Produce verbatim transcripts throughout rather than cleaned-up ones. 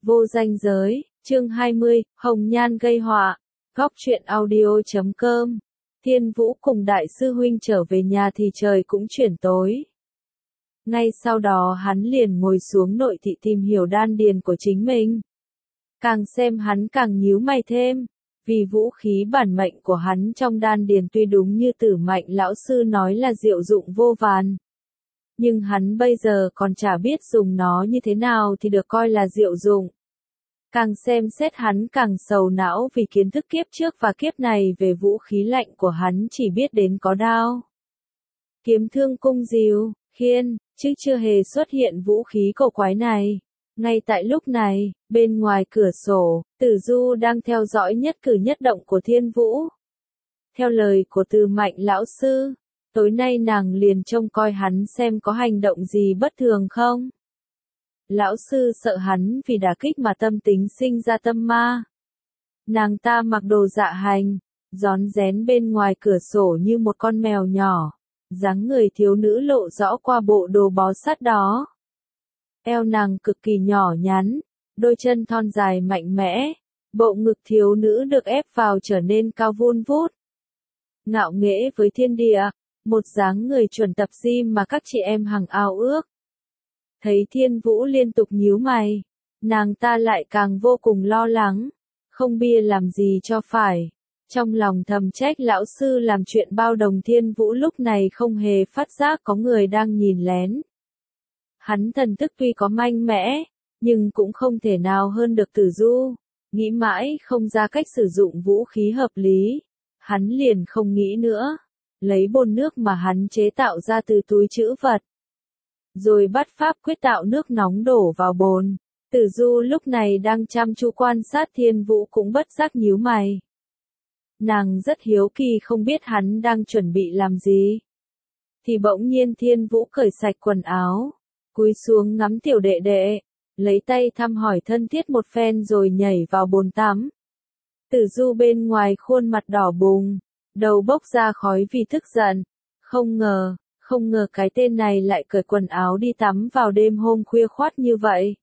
Vô danh giới, chương hai mươi, Hồng Nhan gây họa. Góc truyện audio chấm com. Thiên Vũ cùng đại sư huynh trở về nhà thì trời cũng chuyển tối. Ngay sau đó hắn liền ngồi xuống nội thị tìm hiểu đan điền của chính mình. Càng xem hắn càng nhíu mày thêm, vì vũ khí bản mệnh của hắn trong đan điền tuy đúng như Tử Mạnh lão sư nói là diệu dụng vô vàn. Nhưng hắn bây giờ còn chả biết dùng nó như thế nào thì được coi là diệu dụng. Càng xem xét hắn càng sầu não vì kiến thức kiếp trước và kiếp này về vũ khí lạnh của hắn chỉ biết đến có đao, kiếm thương cung diều, khiên, chứ chưa hề xuất hiện vũ khí cổ quái này. Ngay tại lúc này, bên ngoài cửa sổ, Tử Du đang theo dõi nhất cử nhất động của Thiên Vũ. Theo lời của Tử Mạnh lão sư, tối nay nàng liền trông coi hắn xem có hành động gì bất thường không. Lão sư sợ hắn vì đả kích mà tâm tính sinh ra tâm ma. Nàng ta mặc đồ dạ hành, rón rén bên ngoài cửa sổ như một con mèo nhỏ, dáng người thiếu nữ lộ rõ qua bộ đồ bó sát đó. Eo nàng cực kỳ nhỏ nhắn, đôi chân thon dài mạnh mẽ, bộ ngực thiếu nữ được ép vào trở nên cao vun vút. Ngạo nghễ với thiên địa, một dáng người chuẩn tập gym mà các chị em hằng ao ước. Thấy Thiên Vũ liên tục nhíu mày, nàng ta lại càng vô cùng lo lắng, không bia làm gì cho phải. Trong lòng thầm trách lão sư làm chuyện bao đồng. Thiên Vũ lúc này không hề phát giác có người đang nhìn lén. Hắn thần thức tuy có mạnh mẽ, nhưng cũng không thể nào hơn được Tử Du. Nghĩ mãi không ra cách sử dụng vũ khí hợp lý, hắn liền không nghĩ nữa, lấy bồn nước mà hắn chế tạo ra từ túi trữ vật, rồi bắt pháp quyết tạo nước nóng đổ vào bồn. Tử Du lúc này đang chăm chú quan sát Thiên Vũ cũng bất giác nhíu mày. Nàng rất hiếu kỳ không biết hắn đang chuẩn bị làm gì. Thì bỗng nhiên Thiên Vũ cởi sạch quần áo, cúi xuống ngắm tiểu đệ đệ, lấy tay thăm hỏi thân thiết một phen rồi nhảy vào bồn tắm. Tử Du bên ngoài khuôn mặt đỏ bừng, đầu bốc ra khói vì tức giận. Không ngờ, không ngờ cái tên này lại cởi quần áo đi tắm vào đêm hôm khuya khoắt như vậy.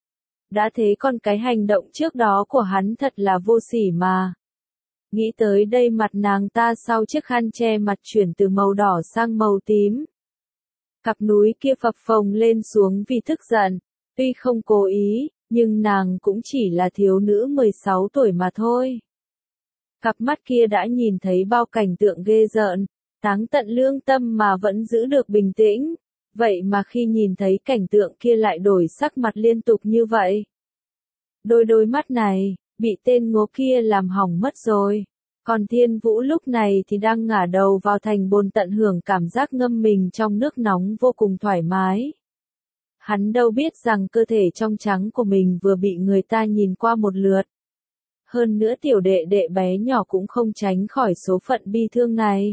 Đã thế còn cái hành động trước đó của hắn thật là vô sỉ mà. Nghĩ tới đây mặt nàng ta sau chiếc khăn che mặt chuyển từ màu đỏ sang màu tím. Cặp núi kia phập phồng lên xuống vì tức giận, tuy không cố ý, nhưng nàng cũng chỉ là thiếu nữ mười sáu tuổi mà thôi. Cặp mắt kia đã nhìn thấy bao cảnh tượng ghê rợn, táng tận lương tâm mà vẫn giữ được bình tĩnh, vậy mà khi nhìn thấy cảnh tượng kia lại đổi sắc mặt liên tục như vậy. Đôi đôi mắt này, bị tên ngố kia làm hỏng mất rồi. Còn Thiên Vũ lúc này thì đang ngả đầu vào thành bồn tận hưởng cảm giác ngâm mình trong nước nóng vô cùng thoải mái. Hắn đâu biết rằng cơ thể trong trắng của mình vừa bị người ta nhìn qua một lượt. Hơn nữa tiểu đệ đệ bé nhỏ cũng không tránh khỏi số phận bi thương này.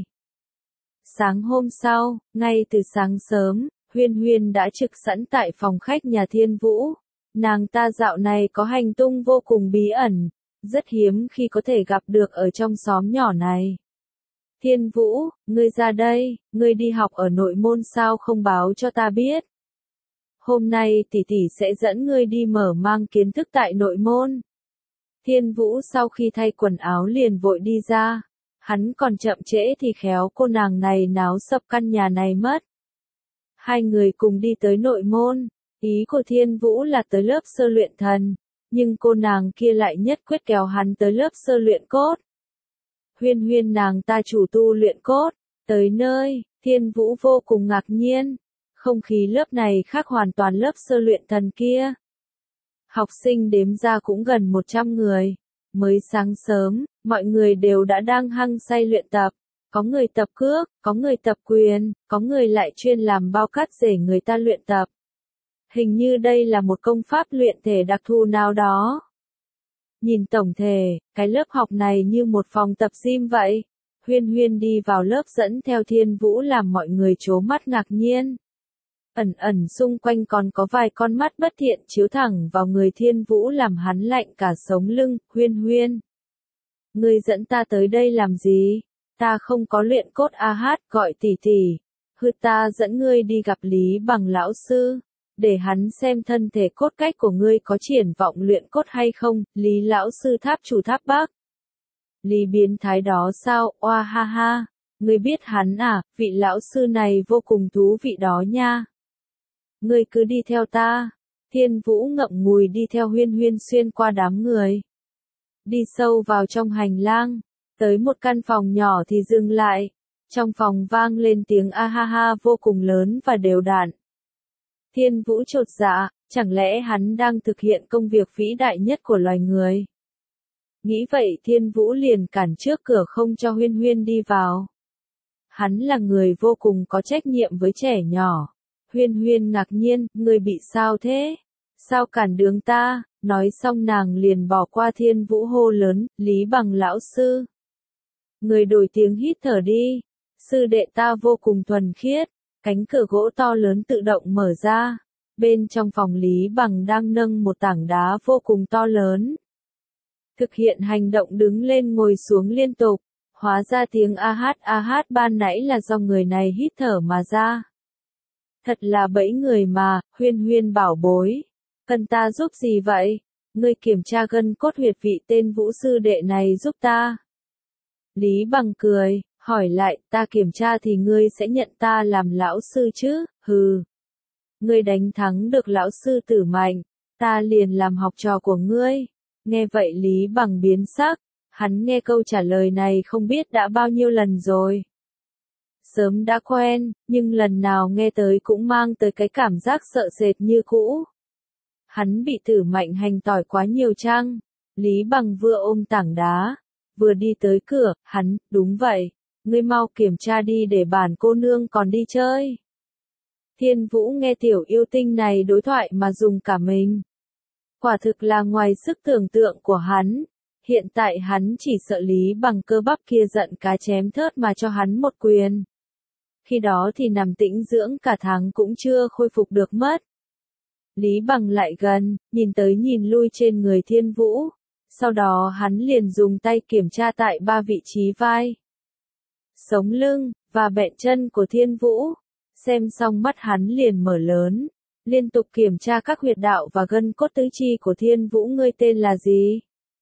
Sáng hôm sau, ngay từ sáng sớm, Huyên Huyên đã trực sẵn tại phòng khách nhà Thiên Vũ. Nàng ta dạo này có hành tung vô cùng bí ẩn, rất hiếm khi có thể gặp được ở trong xóm nhỏ này. Thiên Vũ, ngươi ra đây, ngươi đi học ở nội môn sao không báo cho ta biết. Hôm nay tỷ tỷ sẽ dẫn ngươi đi mở mang kiến thức tại nội môn. Thiên Vũ sau khi thay quần áo liền vội đi ra. Hắn còn chậm trễ thì khéo cô nàng này náo sập căn nhà này mất. Hai người cùng đi tới nội môn. Ý của Thiên Vũ là tới lớp sơ luyện thần, nhưng cô nàng kia lại nhất quyết kéo hắn tới lớp sơ luyện cốt. Huyên Huyên nàng ta chủ tu luyện cốt. Tới nơi, Thiên Vũ vô cùng ngạc nhiên. Không khí lớp này khác hoàn toàn lớp sơ luyện thần kia. Học sinh đếm ra cũng gần một trăm người. Mới sáng sớm, mọi người đều đã đang hăng say luyện tập. Có người tập cước, có người tập quyền, có người lại chuyên làm bao cát rể người ta luyện tập. Hình như đây là một công pháp luyện thể đặc thù nào đó. Nhìn tổng thể, cái lớp học này như một phòng tập gym vậy. Huyên Huyên đi vào lớp dẫn theo Thiên Vũ làm mọi người trố mắt ngạc nhiên. Ẩn ẩn xung quanh còn có vài con mắt bất thiện chiếu thẳng vào người Thiên Vũ làm hắn lạnh cả sống lưng. Huyên Huyên, ngươi dẫn ta tới đây làm gì? Ta không có luyện cốt a hát, gọi tỷ tỷ. Hư ta dẫn ngươi đi gặp Lý Bằng lão sư. để hắn xem thân thể cốt cách của ngươi có triển vọng luyện cốt hay không, Lý lão sư tháp chủ tháp bác. Lý biến thái đó sao, oa ha ha, ngươi biết hắn à, vị lão sư này vô cùng thú vị đó nha. Ngươi cứ đi theo ta. Thiên Vũ ngậm ngùi đi theo Huyên Huyên xuyên qua đám người. Đi sâu vào trong hành lang, tới một căn phòng nhỏ thì dừng lại. Trong phòng vang lên tiếng a ha ha vô cùng lớn và đều đặn. Thiên Vũ chột dạ, chẳng lẽ hắn đang thực hiện công việc vĩ đại nhất của loài người? Nghĩ vậy Thiên Vũ liền cản trước cửa không cho Huyên Huyên đi vào. Hắn là người vô cùng có trách nhiệm với trẻ nhỏ. Huyên Huyên ngạc nhiên, người bị sao thế? Sao cản đường ta? Nói xong nàng liền bỏ qua Thiên Vũ hô lớn, Lý Bằng lão sư. Người đổi tiếng hít thở đi. Sư đệ ta vô cùng thuần khiết. Cánh cửa gỗ to lớn tự động mở ra. Bên trong phòng Lý Bằng đang nâng một tảng đá vô cùng to lớn. Thực hiện hành động đứng lên ngồi xuống liên tục. Hóa ra tiếng a hát a hát ban nãy là do người này hít thở mà ra. Thật là bẫy người mà, Huyên Huyên bảo bối. Cần ta giúp gì vậy? Ngươi kiểm tra gân cốt huyệt vị tên Vũ sư đệ này giúp ta. Lý Bằng cười, hỏi lại, ta kiểm tra thì ngươi sẽ nhận ta làm lão sư chứ, hừ. Ngươi đánh thắng được lão sư Tử Mạnh, ta liền làm học trò của ngươi. Nghe vậy Lý Bằng biến sắc, hắn nghe câu trả lời này không biết đã bao nhiêu lần rồi. Sớm đã quen, nhưng lần nào nghe tới cũng mang tới cái cảm giác sợ sệt như cũ. Hắn bị Tử Mạnh hành tỏi quá nhiều chăng? Lý Bằng vừa ôm tảng đá, vừa đi tới cửa, hắn, đúng vậy, ngươi mau kiểm tra đi để bản cô nương còn đi chơi. Thiên Vũ nghe tiểu yêu tinh này đối thoại mà dùng cả mình. Quả thực là ngoài sức tưởng tượng của hắn. Hiện tại hắn chỉ sợ Lý Bằng cơ bắp kia giận cá chém thớt mà cho hắn một quyền. Khi đó thì nằm tĩnh dưỡng cả tháng cũng chưa khôi phục được mất. Lý Bằng lại gần, nhìn tới nhìn lui trên người Thiên Vũ. Sau đó hắn liền dùng tay kiểm tra tại ba vị trí vai, sống lưng, và bẹn chân của Thiên Vũ. Xem xong mắt hắn liền mở lớn, liên tục kiểm tra các huyệt đạo và gân cốt tứ chi của Thiên Vũ. Ngươi tên là gì?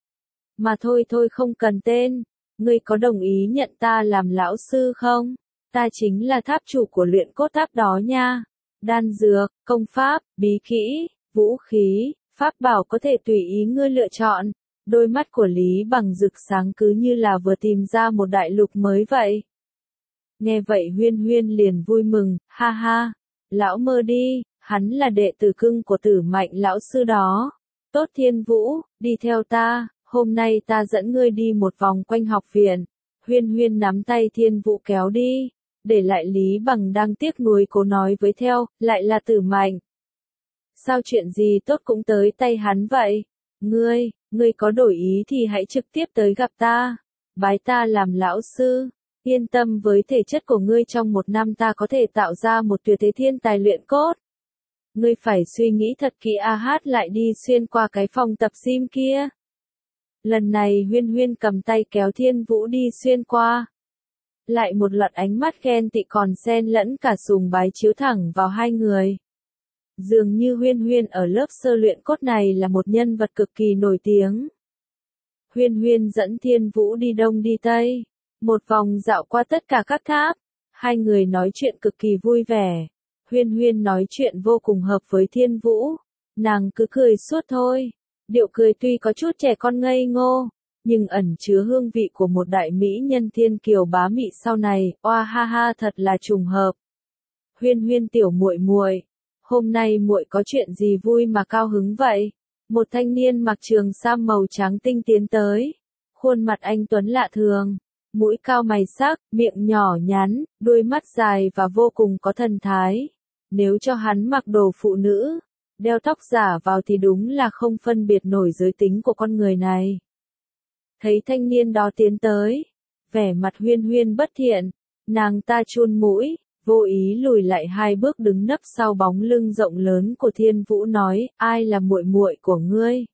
Mà thôi thôi không cần tên, ngươi có đồng ý nhận ta làm lão sư không? Ta chính là tháp chủ của luyện cốt tháp đó nha. Đan dược, công pháp, bí kỹ, vũ khí, pháp bảo có thể tùy ý ngươi lựa chọn. Đôi mắt của Lý Bằng rực sáng cứ như là vừa tìm ra một đại lục mới vậy. Nghe vậy Huyên Huyên liền vui mừng, ha ha, lão mơ đi, hắn là đệ tử cưng của Tử Mạnh lão sư đó. Tốt Thiên Vũ, đi theo ta, hôm nay ta dẫn ngươi đi một vòng quanh học viện. Huyên Huyên nắm tay Thiên Vũ kéo đi, để lại Lý Bằng đang tiếc nuối cố nói với theo, lại là Tử Mạnh. Sao chuyện gì tốt cũng tới tay hắn vậy? Ngươi, ngươi có đổi ý thì hãy trực tiếp tới gặp ta, bái ta làm lão sư. Yên tâm với thể chất của ngươi, trong một năm ta có thể tạo ra một tuyệt thế thiên tài luyện cốt. Ngươi phải suy nghĩ thật kỹ. A hát lại đi xuyên qua cái phòng tập gym kia. Lần này Huyên Huyên cầm tay kéo Thiên Vũ đi xuyên qua. Lại một loạt ánh mắt ghen tị còn xen lẫn cả sùng bái chiếu thẳng vào hai người. Dường như Huyên Huyên ở lớp sơ luyện cốt này là một nhân vật cực kỳ nổi tiếng. Huyên Huyên dẫn Thiên Vũ đi đông đi tây, một vòng dạo qua tất cả các tháp. Hai người nói chuyện cực kỳ vui vẻ. Huyên Huyên nói chuyện vô cùng hợp với Thiên Vũ. Nàng cứ cười suốt thôi. Điệu cười tuy có chút trẻ con ngây ngô, nhưng ẩn chứa hương vị của một đại mỹ nhân thiên kiều bá mị sau này. Oa ha ha, thật là trùng hợp. Huyên Huyên tiểu muội muội, hôm nay muội có chuyện gì vui mà cao hứng vậy? Một thanh niên mặc trường sam màu trắng tinh tiến tới. Khuôn mặt anh tuấn lạ thường, mũi cao mày sắc, miệng nhỏ nhắn, đuôi mắt dài và vô cùng có thần thái. Nếu cho hắn mặc đồ phụ nữ, đeo tóc giả vào thì đúng là không phân biệt nổi giới tính của con người này. Thấy thanh niên đó tiến tới, vẻ mặt Huyên Huyên bất thiện, nàng ta chun mũi, vô ý lùi lại hai bước đứng nấp sau bóng lưng rộng lớn của Thiên Vũ nói, ai là muội muội của ngươi?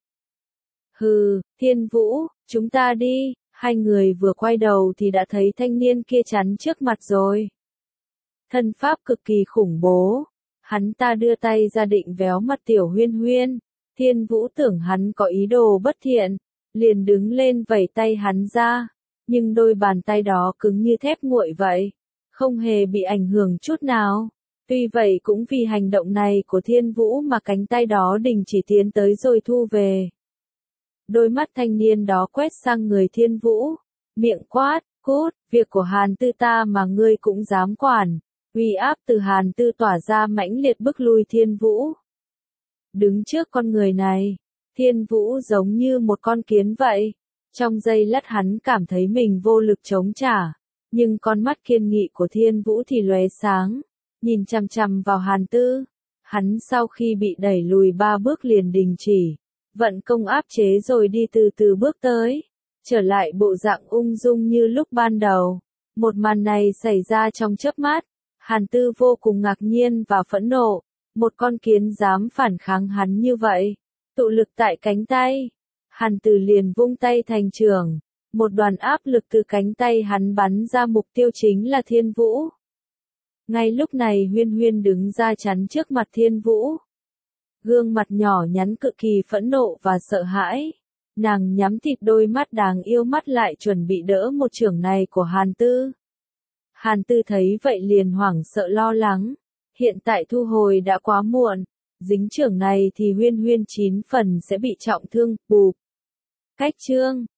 Hừ, Thiên Vũ, chúng ta đi. Hai người vừa quay đầu thì đã thấy thanh niên kia chắn trước mặt rồi. Thân pháp cực kỳ khủng bố. Hắn ta đưa tay ra định véo mặt Tiểu Huyên Huyên, Thiên Vũ tưởng hắn có ý đồ bất thiện, liền đứng lên vẩy tay hắn ra, nhưng đôi bàn tay đó cứng như thép nguội vậy, không hề bị ảnh hưởng chút nào. Tuy vậy cũng vì hành động này của Thiên Vũ mà cánh tay đó đình chỉ tiến tới rồi thu về. Đôi mắt thanh niên đó quét sang người Thiên Vũ, miệng quát, cút, việc của Hàn Tư ta mà ngươi cũng dám quản. Uy áp từ Hàn Tư tỏa ra mãnh liệt bức lui Thiên Vũ. Đứng trước con người này, Thiên Vũ giống như một con kiến vậy. Trong giây lát hắn cảm thấy mình vô lực chống trả, nhưng con mắt kiên nghị của Thiên Vũ thì lóe sáng, nhìn chằm chằm vào Hàn Tư. Hắn sau khi bị đẩy lùi ba bước liền đình chỉ, vận công áp chế rồi đi từ từ bước tới, trở lại bộ dạng ung dung như lúc ban đầu. Một màn này xảy ra trong chớp mắt, Hàn Tư vô cùng ngạc nhiên và phẫn nộ, một con kiến dám phản kháng hắn như vậy, tụ lực tại cánh tay. Hàn Tư liền vung tay thành chưởng, một đoàn áp lực từ cánh tay hắn bắn ra, mục tiêu chính là Thiên Vũ. Ngay lúc này Huyên Huyên đứng ra chắn trước mặt Thiên Vũ. Gương mặt nhỏ nhắn cực kỳ phẫn nộ và sợ hãi. Nàng nhắm thịt đôi mắt đáng yêu mắt lại chuẩn bị đỡ một chưởng này của Hàn Tư. Hàn Tư thấy vậy liền hoảng sợ lo lắng. Hiện tại thu hồi đã quá muộn. Dính chưởng này thì Huyên Huyên chín phần sẽ bị trọng thương, bụp. Cách chương